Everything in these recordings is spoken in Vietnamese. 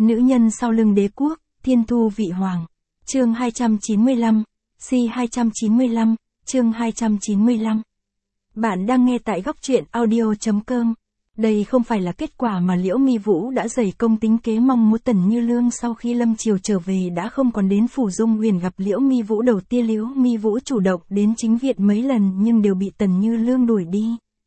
Nữ nhân sau lưng đế quốc, thiên thu vị hoàng. Chương 295, C295, chương 295. Bạn đang nghe tại góc truyện audio.com. Đây không phải là kết quả mà Liễu Mi Vũ đã dày công tính kế mong muốn. Tần Như Lương sau khi Lâm Triều trở về đã không còn đến Phủ Dung Huyền gặp Liễu Mi Vũ đầu tiên. Liễu Mi Vũ chủ động đến chính viện mấy lần nhưng đều bị Tần Như Lương đuổi đi.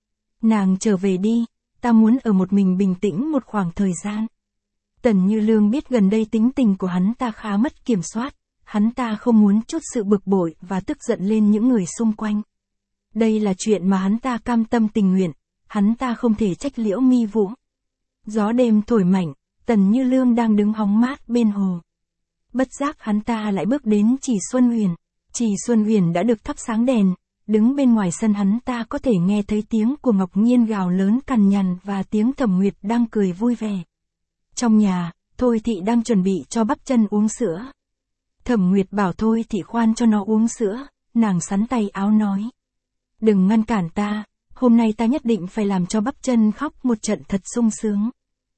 Nàng trở về đi, ta muốn ở một mình bình tĩnh một khoảng thời gian. Tần Như Lương biết gần đây tính tình của hắn ta khá mất kiểm soát, hắn ta không muốn chút sự bực bội và tức giận lên những người xung quanh. Đây là chuyện mà hắn ta cam tâm tình nguyện, hắn ta không thể trách Liễu Mi Vũ. Gió đêm thổi mạnh, Tần Như Lương đang đứng hóng mát bên hồ. Bất giác hắn ta lại bước đến Trì Xuân Huyền. Trì Xuân Huyền đã được thắp sáng đèn, đứng bên ngoài sân hắn ta có thể nghe thấy tiếng của Ngọc Nhiên gào lớn cằn nhằn và tiếng Thẩm Nguyệt đang cười vui vẻ. Trong nhà, Thôi Thị đang chuẩn bị cho Bắp Chân uống sữa. Thẩm Nguyệt bảo Thôi Thị khoan cho nó uống sữa, nàng sắn tay áo nói. Đừng ngăn cản ta, hôm nay ta nhất định phải làm cho Bắp Chân khóc một trận thật sung sướng.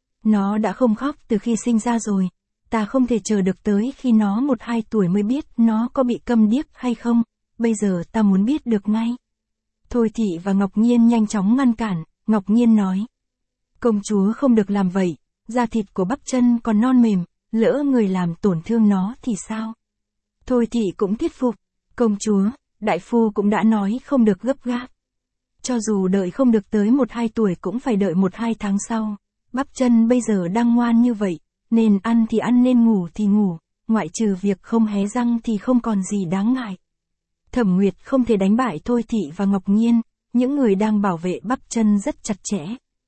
Nó đã không khóc từ khi sinh ra rồi, ta không thể chờ được tới khi nó 1-2 tuổi mới biết nó có bị câm điếc hay không, bây giờ ta muốn biết được ngay. Thôi Thị và Ngọc Nhiên nhanh chóng ngăn cản, Ngọc Nhiên nói. Công chúa không được làm vậy, da thịt của Bắp Chân còn non mềm, lỡ người làm tổn thương nó thì sao? Thôi Thị cũng thuyết phục, công chúa, đại phu cũng đã nói không được gấp gáp. Cho dù đợi không được tới 1-2 tuổi cũng phải đợi 1-2 tháng sau. Bắp Chân bây giờ đang ngoan như vậy, nên ăn thì ăn nên ngủ thì ngủ, ngoại trừ việc không hé răng thì không còn gì đáng ngại. Thẩm Nguyệt không thể đánh bại Thôi Thị và Ngọc Nhiên, những người đang bảo vệ Bắp Chân rất chặt chẽ.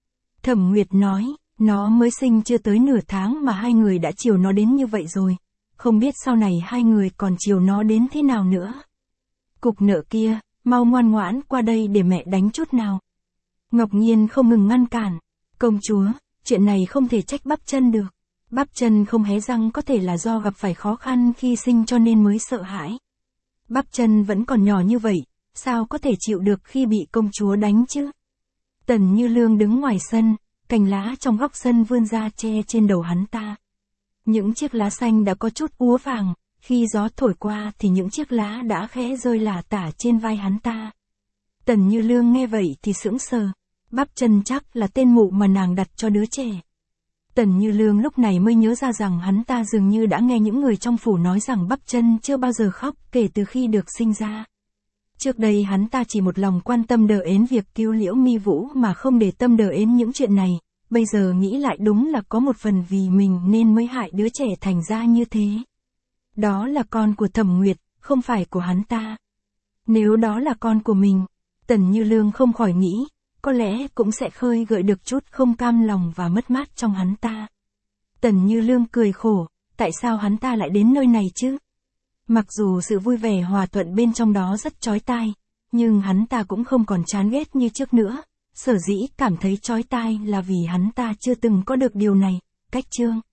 Thẩm Nguyệt nói, nó mới sinh chưa tới nửa tháng mà hai người đã chiều nó đến như vậy rồi, không biết sau này hai người còn chiều nó đến thế nào nữa. Cục nợ kia, mau ngoan ngoãn qua đây để mẹ đánh chút nào. Ngọc Nhiên không ngừng ngăn cản, công chúa, chuyện này không thể trách Bắp Chân được. Bắp Chân không hé răng có thể là do gặp phải khó khăn khi sinh cho nên mới sợ hãi. Bắp Chân vẫn còn nhỏ như vậy, sao có thể chịu được khi bị công chúa đánh chứ? Tần Như Lương đứng ngoài sân, cành lá trong góc sân vươn ra che trên đầu hắn ta. Những chiếc lá xanh đã có chút úa vàng, khi gió thổi qua thì những chiếc lá đã khẽ rơi lả tả trên vai hắn ta. Tần Như Lương nghe vậy thì sững sờ, Bắp Chân chắc là tên mụ mà nàng đặt cho đứa trẻ. Tần Như Lương lúc này mới nhớ ra rằng hắn ta dường như đã nghe những người trong phủ nói rằng Bắp Chân chưa bao giờ khóc kể từ khi được sinh ra. Trước đây hắn ta chỉ một lòng quan tâm đờ ến việc cứu Liễu Mi Vũ mà không để tâm đờ ến những chuyện này, bây giờ nghĩ lại đúng là có một phần vì mình nên mới hại đứa trẻ thành ra như thế. Đó là con của Thẩm Nguyệt, không phải của hắn ta. Nếu đó là con của mình, Tần Như Lương không khỏi nghĩ, có lẽ cũng sẽ khơi gợi được chút không cam lòng và mất mát trong hắn ta. Tần Như Lương cười khổ, tại sao hắn ta lại đến nơi này chứ? Mặc dù sự vui vẻ hòa thuận bên trong đó rất chói tai, nhưng hắn ta cũng không còn chán ghét như trước nữa, sở dĩ cảm thấy chói tai là vì hắn ta chưa từng có được điều này. Cách chương